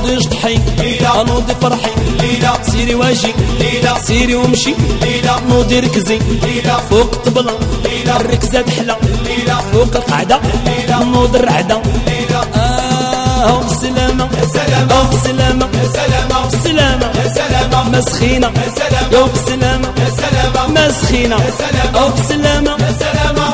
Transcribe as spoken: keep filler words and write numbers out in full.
نوضي جطحي نوضي فرحي سيري واجي سيري ومشي نوضي ركزي فوق الطبلة الركزة تحلى فوق القعدة نوضي الرعدة آه بسلامة أو بسلامة بسلامة ما سخينة يا بسلامة ما سخينة أو بسلامة